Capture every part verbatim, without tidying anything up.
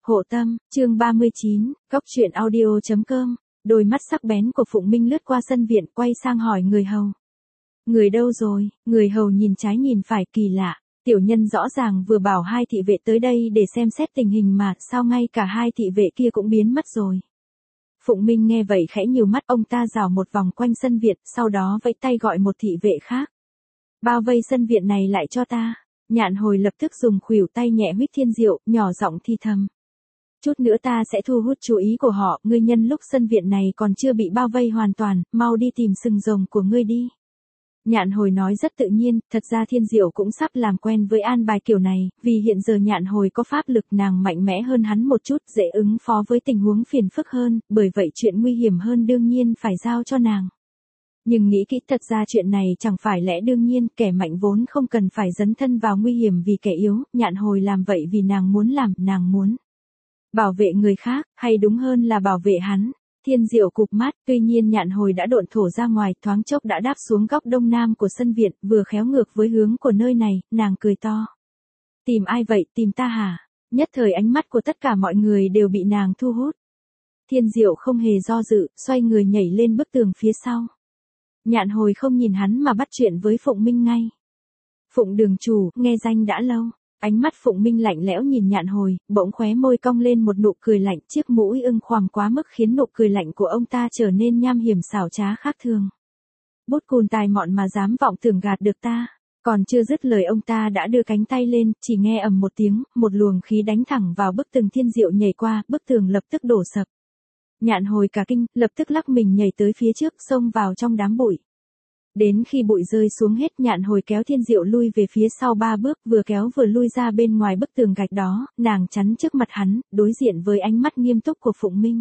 Hộ tâm, chương ba mươi chín, Cóc truyện audio chấm com. Đôi mắt sắc bén của Phụng Minh lướt qua sân viện, quay sang hỏi người hầu. Người đâu rồi? Người hầu nhìn trái nhìn phải, kỳ lạ. Tiểu nhân rõ ràng vừa bảo hai thị vệ tới đây để xem xét tình hình mà, sao ngay cả hai thị vệ kia cũng biến mất rồi. Phụng Minh nghe vậy khẽ nhíu mắt, ông ta dạo một vòng quanh sân viện, sau đó vẫy tay gọi một thị vệ khác. Bao vây sân viện này lại cho ta. Nhạn Hồi lập tức dùng khuỷu tay nhẹ huýt thiên diệu, nhỏ giọng thi thầm. Chút nữa ta sẽ thu hút chú ý của họ, ngươi nhân lúc sân viện này còn chưa bị bao vây hoàn toàn, mau đi tìm sừng rồng của ngươi đi. Nhạn Hồi nói rất tự nhiên, thật ra thiên diệu cũng sắp làm quen với an bài kiểu này, vì hiện giờ Nhạn Hồi có pháp lực, nàng mạnh mẽ hơn hắn một chút, dễ ứng phó với tình huống phiền phức hơn, bởi vậy chuyện nguy hiểm hơn đương nhiên phải giao cho nàng. Nhưng nghĩ kỹ, thật ra chuyện này chẳng phải lẽ đương nhiên, kẻ mạnh vốn không cần phải dấn thân vào nguy hiểm vì kẻ yếu, Nhạn Hồi làm vậy vì nàng muốn làm, nàng muốn bảo vệ người khác, hay đúng hơn là bảo vệ hắn. Thiên diệu cụp mắt, tuy nhiên Nhạn Hồi đã độn thổ ra ngoài, thoáng chốc đã đáp xuống góc đông nam của sân viện, vừa khéo ngược với hướng của nơi này, nàng cười to. Tìm ai vậy, tìm ta hả? Nhất thời ánh mắt của tất cả mọi người đều bị nàng thu hút. Thiên diệu không hề do dự, xoay người nhảy lên bức tường phía sau. Nhạn Hồi không nhìn hắn mà bắt chuyện với Phụng Minh ngay. Phụng đường chủ, nghe danh đã lâu. Ánh mắt Phụng Minh lạnh lẽo nhìn Nhạn Hồi, bỗng khóe môi cong lên một nụ cười lạnh, chiếc mũi ưng khoằm quá mức khiến nụ cười lạnh của ông ta trở nên nham hiểm xảo trá khác thường. Bút cùn tài mọn mà dám vọng tưởng gạt được ta. Còn chưa dứt lời ông ta đã đưa cánh tay lên, chỉ nghe ầm một tiếng, một luồng khí đánh thẳng vào bức tường. Thiên diệu nhảy qua, bức tường lập tức đổ sập. Nhạn Hồi cả kinh, lập tức lắc mình nhảy tới phía trước, xông vào trong đám bụi. Đến khi bụi rơi xuống hết, Nhạn Hồi kéo thiên diệu lui về phía sau ba bước, vừa kéo vừa lui ra bên ngoài bức tường gạch đó, nàng chắn trước mặt hắn, đối diện với ánh mắt nghiêm túc của Phụng Minh.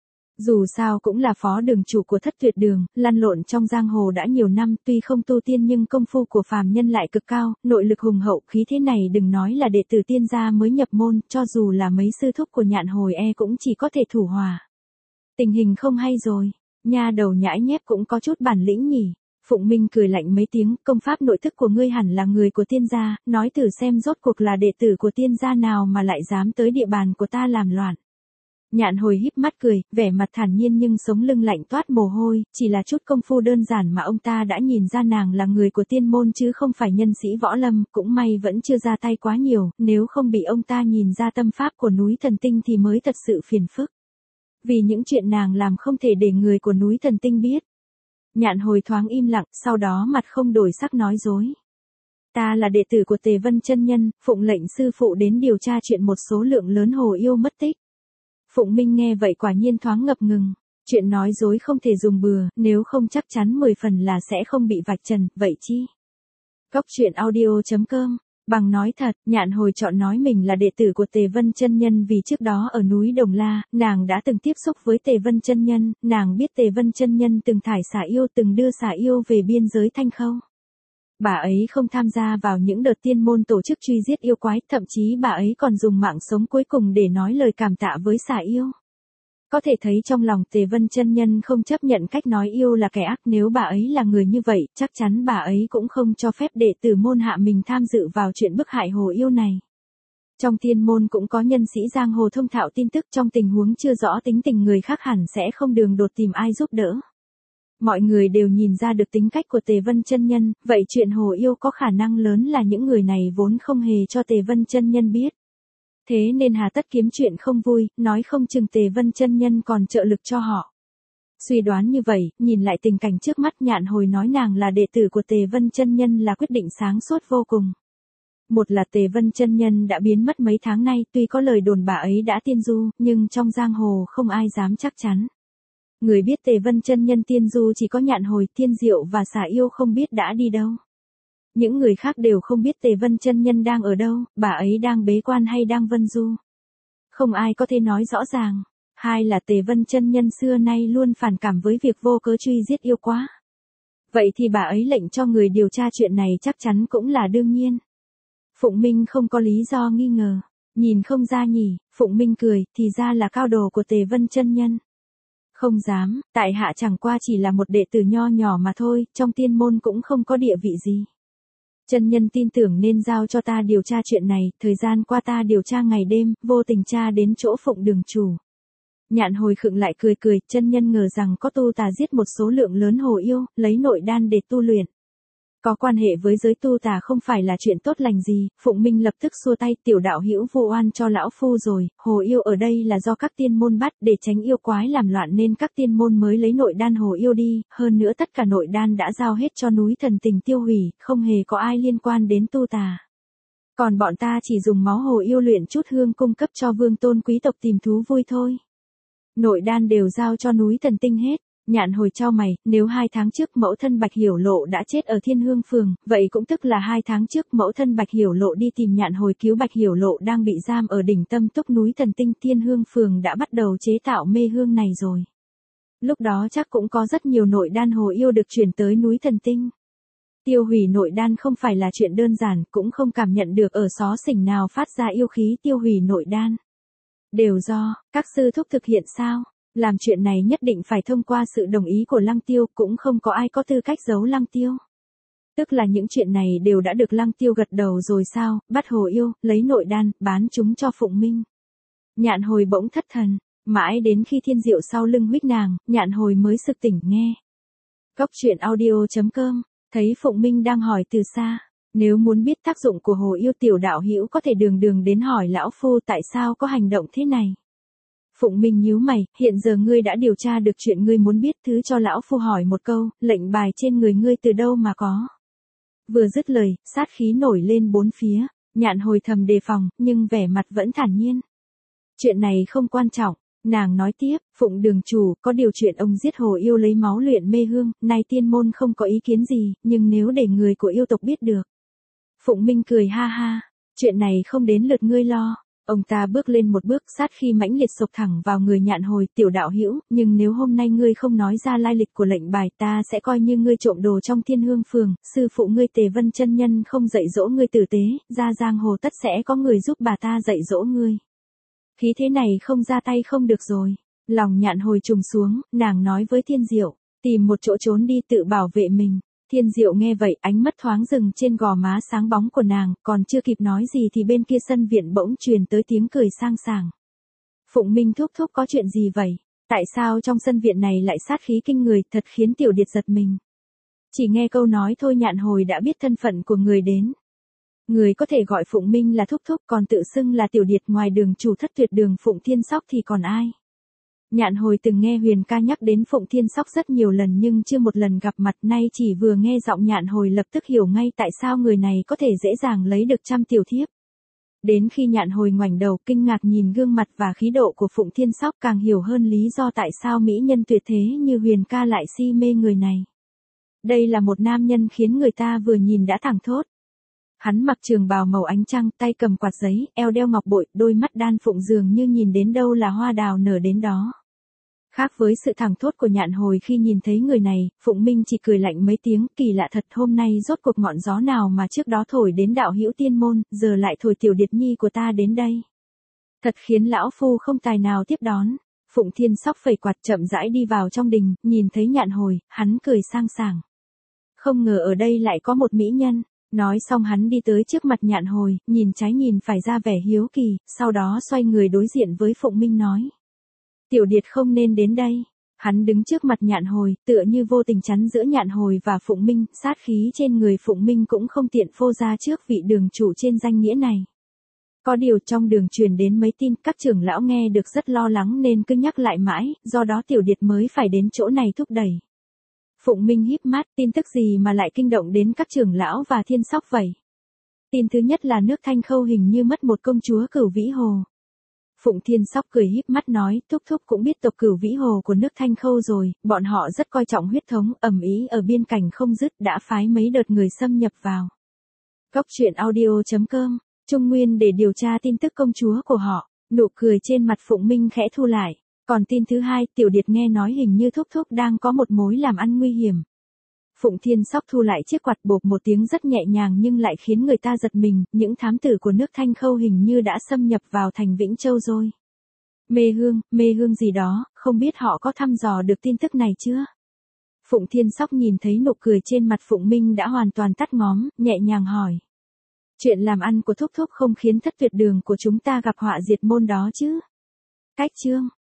Dù sao cũng là phó đường chủ của Thất Tuyệt Đường, lăn lộn trong giang hồ đã nhiều năm, tuy không tu tiên nhưng công phu của phàm nhân lại cực cao, nội lực hùng hậu, khí thế này đừng nói là đệ tử tiên gia mới nhập môn, cho dù là mấy sư thúc của Nhạn Hồi e cũng chỉ có thể thủ hòa. Tình hình không hay rồi, nha đầu nhãi nhép cũng có chút bản lĩnh nhỉ. Phụng Minh cười lạnh mấy tiếng, công pháp nội thức của ngươi hẳn là người của tiên gia, nói thử xem rốt cuộc là đệ tử của tiên gia nào mà lại dám tới địa bàn của ta làm loạn. Nhạn Hồi híp mắt cười, vẻ mặt thản nhiên nhưng sống lưng lạnh toát mồ hôi, chỉ là chút công phu đơn giản mà ông ta đã nhìn ra nàng là người của tiên môn chứ không phải nhân sĩ võ lâm, cũng may vẫn chưa ra tay quá nhiều, nếu không bị ông ta nhìn ra tâm pháp của núi thần tinh thì mới thật sự phiền phức. Vì những chuyện nàng làm không thể để người của núi thần tinh biết. Nhạn Hồi thoáng im lặng, sau đó mặt không đổi sắc nói dối. Ta là đệ tử của Tề Vân chân nhân, phụng lệnh sư phụ đến điều tra chuyện một số lượng lớn hồ yêu mất tích. Phụng Minh nghe vậy quả nhiên thoáng ngập ngừng. Chuyện nói dối không thể dùng bừa, nếu không chắc chắn mười phần là sẽ không bị vạch trần, vậy chi? Cóc truyện audio chấm com. Bằng nói thật, Nhạn Hồi chọn nói mình là đệ tử của Tề Vân chân nhân vì trước đó ở núi Đồng La, nàng đã từng tiếp xúc với Tề Vân chân nhân, nàng biết Tề Vân chân nhân từng thải xà yêu, từng đưa xà yêu về biên giới Thanh Khâu. Bà ấy không tham gia vào những đợt tiên môn tổ chức truy giết yêu quái, thậm chí bà ấy còn dùng mạng sống cuối cùng để nói lời cảm tạ với xà yêu. Có thể thấy trong lòng Tề Vân chân nhân không chấp nhận cách nói yêu là kẻ ác, nếu bà ấy là người như vậy, chắc chắn bà ấy cũng không cho phép đệ tử môn hạ mình tham dự vào chuyện bức hại hồ yêu này. Trong tiên môn cũng có nhân sĩ giang hồ thông thạo tin tức, trong tình huống chưa rõ tính tình người khác hẳn sẽ không đường đột tìm ai giúp đỡ. Mọi người đều nhìn ra được tính cách của Tề Vân chân nhân, vậy chuyện hồ yêu có khả năng lớn là những người này vốn không hề cho Tề Vân chân nhân biết. Thế nên hà tất kiếm chuyện không vui, nói không chừng Tề Vân chân nhân còn trợ lực cho họ. Suy đoán như vậy, nhìn lại tình cảnh trước mắt, Nhạn Hồi nói nàng là đệ tử của Tề Vân chân nhân là quyết định sáng suốt vô cùng. Một là Tề Vân chân nhân đã biến mất mấy tháng nay, tuy có lời đồn bà ấy đã tiên du, nhưng trong giang hồ không ai dám chắc chắn. Người biết Tề Vân chân nhân tiên du chỉ có Nhạn Hồi, Thiên Diệu và xà yêu không biết đã đi đâu. Những người khác đều không biết Tề Vân chân nhân đang ở đâu, bà ấy đang bế quan hay đang vân du. Không ai có thể nói rõ ràng. Hai là Tề Vân chân nhân xưa nay luôn phản cảm với việc vô cớ truy giết yêu quá. Vậy thì bà ấy lệnh cho người điều tra chuyện này chắc chắn cũng là đương nhiên. Phụng Minh không có lý do nghi ngờ. Nhìn không ra nhỉ, Phụng Minh cười, thì ra là cao đồ của Tề Vân chân nhân. Không dám, tại hạ chẳng qua chỉ là một đệ tử nho nhỏ mà thôi, trong tiên môn cũng không có địa vị gì. Chân nhân tin tưởng nên giao cho ta điều tra chuyện này, thời gian qua ta điều tra ngày đêm, vô tình tra đến chỗ Phụng đường chủ. Nhạn Hồi khựng lại cười cười, chân nhân ngờ rằng có tu tà giết một số lượng lớn hồ yêu, lấy nội đan để tu luyện. Có quan hệ với giới tu tà không phải là chuyện tốt lành gì, Phụng Minh lập tức xua tay, tiểu đạo hữu vu oan cho lão phu rồi, hồ yêu ở đây là do các tiên môn bắt để tránh yêu quái làm loạn nên các tiên môn mới lấy nội đan hồ yêu đi, hơn nữa tất cả nội đan đã giao hết cho núi thần tình tiêu hủy, không hề có ai liên quan đến tu tà. Còn bọn ta chỉ dùng máu hồ yêu luyện chút hương cung cấp cho vương tôn quý tộc tìm thú vui thôi. Nội đan đều giao cho núi thần tinh hết. Nhạn Hồi chau mày, nếu hai tháng trước mẫu thân Bạch Hiểu Lộ đã chết ở Thiên Hương Phường, vậy cũng tức là hai tháng trước mẫu thân Bạch Hiểu Lộ đi tìm Nhạn Hồi cứu Bạch Hiểu Lộ đang bị giam ở đỉnh tâm túc núi thần tinh, Thiên Hương Phường đã bắt đầu chế tạo mê hương này rồi. Lúc đó chắc cũng có rất nhiều nội đan hồ yêu được chuyển tới núi thần tinh. Tiêu hủy nội đan không phải là chuyện đơn giản, cũng không cảm nhận được ở xó xỉnh nào phát ra yêu khí tiêu hủy nội đan. Đều do các sư thúc thực hiện sao? Làm chuyện này nhất định phải thông qua sự đồng ý của Lăng Tiêu, cũng không có ai có tư cách giấu Lăng Tiêu. Tức là những chuyện này đều đã được Lăng Tiêu gật đầu rồi sao, bắt hồ yêu, lấy nội đan, bán chúng cho Phụng Minh. Nhạn Hồi bỗng thất thần, mãi đến khi Thiên Diệu sau lưng huých nàng, Nhạn Hồi mới sực tỉnh nghe. Cốc truyện audio chấm com, thấy Phụng Minh đang hỏi từ xa, nếu muốn biết tác dụng của hồ yêu tiểu đạo hữu có thể đường đường đến hỏi lão phu tại sao có hành động thế này. Phụng Minh nhíu mày, hiện giờ ngươi đã điều tra được chuyện ngươi muốn biết, thứ cho lão phu hỏi một câu, lệnh bài trên người ngươi từ đâu mà có. Vừa dứt lời, sát khí nổi lên bốn phía, Nhạn Hồi thầm đề phòng, nhưng vẻ mặt vẫn thản nhiên. Chuyện này không quan trọng, nàng nói tiếp, Phụng đường chủ, có điều chuyện ông giết hồ yêu lấy máu luyện mê hương, nay tiên môn không có ý kiến gì, nhưng nếu để người của yêu tộc biết được. Phụng Minh cười ha ha, chuyện này không đến lượt ngươi lo. Ông ta bước lên một bước, sát khi mãnh liệt sộc thẳng vào người Nhạn Hồi, tiểu đạo hữu, nhưng nếu hôm nay ngươi không nói ra lai lịch của lệnh bài, ta sẽ coi như ngươi trộm đồ trong Thiên Hương Phường, sư phụ ngươi Tề Vân chân nhân không dạy dỗ ngươi tử tế, ra giang hồ tất sẽ có người giúp bà ta dạy dỗ ngươi. Khí thế này không ra tay không được rồi. Lòng Nhạn Hồi trùng xuống, nàng nói với Thiên Diệu, tìm một chỗ trốn đi tự bảo vệ mình. Thiên Diệu nghe vậy, ánh mắt thoáng dừng trên gò má sáng bóng của nàng, còn chưa kịp nói gì thì bên kia sân viện bỗng truyền tới tiếng cười sang sảng. Phụng Minh thúc thúc có chuyện gì vậy? Tại sao trong sân viện này lại sát khí kinh người, thật khiến tiểu điệt giật mình. Chỉ nghe câu nói thôi Nhạn Hồi đã biết thân phận của người đến. Người có thể gọi Phụng Minh là thúc thúc, còn tự xưng là tiểu điệt ngoài đường chủ thất tuyệt đường Phụng Thiên Sóc thì còn ai? Nhạn Hồi từng nghe Huyền ca nhắc đến Phụng Thiên Sóc rất nhiều lần nhưng chưa một lần gặp mặt, nay chỉ vừa nghe giọng Nhạn Hồi lập tức hiểu ngay tại sao người này có thể dễ dàng lấy được trăm tiểu thiếp. Đến khi Nhạn Hồi ngoảnh đầu kinh ngạc nhìn gương mặt và khí độ của Phụng Thiên Sóc, càng hiểu hơn lý do tại sao mỹ nhân tuyệt thế như Huyền ca lại si mê người này. Đây là một nam nhân khiến người ta vừa nhìn đã thẳng thốt. Hắn mặc trường bào màu ánh trăng, tay cầm quạt giấy, eo đeo ngọc bội, đôi mắt đan phụng dường như nhìn đến đâu là hoa đào nở đến đó. Khác với sự thẳng thốt của Nhạn Hồi khi nhìn thấy người này, Phụng Minh chỉ cười lạnh mấy tiếng, kỳ lạ thật, hôm nay rốt cuộc ngọn gió nào mà trước đó thổi đến đạo hữu tiên môn, giờ lại thổi tiểu điệt nhi của ta đến đây. Thật khiến lão phu không tài nào tiếp đón. Phụng Thiên Sóc phẩy quạt chậm rãi đi vào trong đình, nhìn thấy Nhạn Hồi, hắn cười sang sảng. Không ngờ ở đây lại có một mỹ nhân. Nói xong hắn đi tới trước mặt Nhạn Hồi, nhìn trái nhìn phải ra vẻ hiếu kỳ, sau đó xoay người đối diện với Phụng Minh nói. Tiểu điệt không nên đến đây. Hắn đứng trước mặt Nhạn Hồi, tựa như vô tình chắn giữa Nhạn Hồi và Phụng Minh, sát khí trên người Phụng Minh cũng không tiện phô ra trước vị đường chủ trên danh nghĩa này. Có điều trong đường truyền đến mấy tin, các trưởng lão nghe được rất lo lắng nên cứ nhắc lại mãi, do đó tiểu điệt mới phải đến chỗ này thúc đẩy. Phụng Minh híp mắt, tin tức gì mà lại kinh động đến các trưởng lão và Thiên Sóc vậy? Tin thứ nhất là nước Thanh Khâu hình như mất một công chúa Cửu Vĩ Hồ. Phụng Thiên Sóc cười híp mắt nói, thúc thúc cũng biết tộc Cửu Vĩ Hồ của nước Thanh Khâu rồi, bọn họ rất coi trọng huyết thống, ầm ĩ ở biên cảnh không dứt, đã phái mấy đợt người xâm nhập vào. Cốc truyện audio chấm com, Trung Nguyên để điều tra tin tức công chúa của họ, nụ cười trên mặt Phụng Minh khẽ thu lại. Còn tin thứ hai, tiểu điệt nghe nói hình như thúc thúc đang có một mối làm ăn nguy hiểm. Phụng Thiên Sóc thu lại chiếc quạt, bộp một tiếng rất nhẹ nhàng nhưng lại khiến người ta giật mình, những thám tử của nước Thanh Khâu hình như đã xâm nhập vào thành Vĩnh Châu rồi. Mê hương, mê hương gì đó, không biết họ có thăm dò được tin tức này chưa? Phụng Thiên Sóc nhìn thấy nụ cười trên mặt Phụng Minh đã hoàn toàn tắt ngóm, nhẹ nhàng hỏi. Chuyện làm ăn của Thúc Thúc không khiến Thất Tuyệt Đường của chúng ta gặp họa diệt môn đó chứ? Cách chương.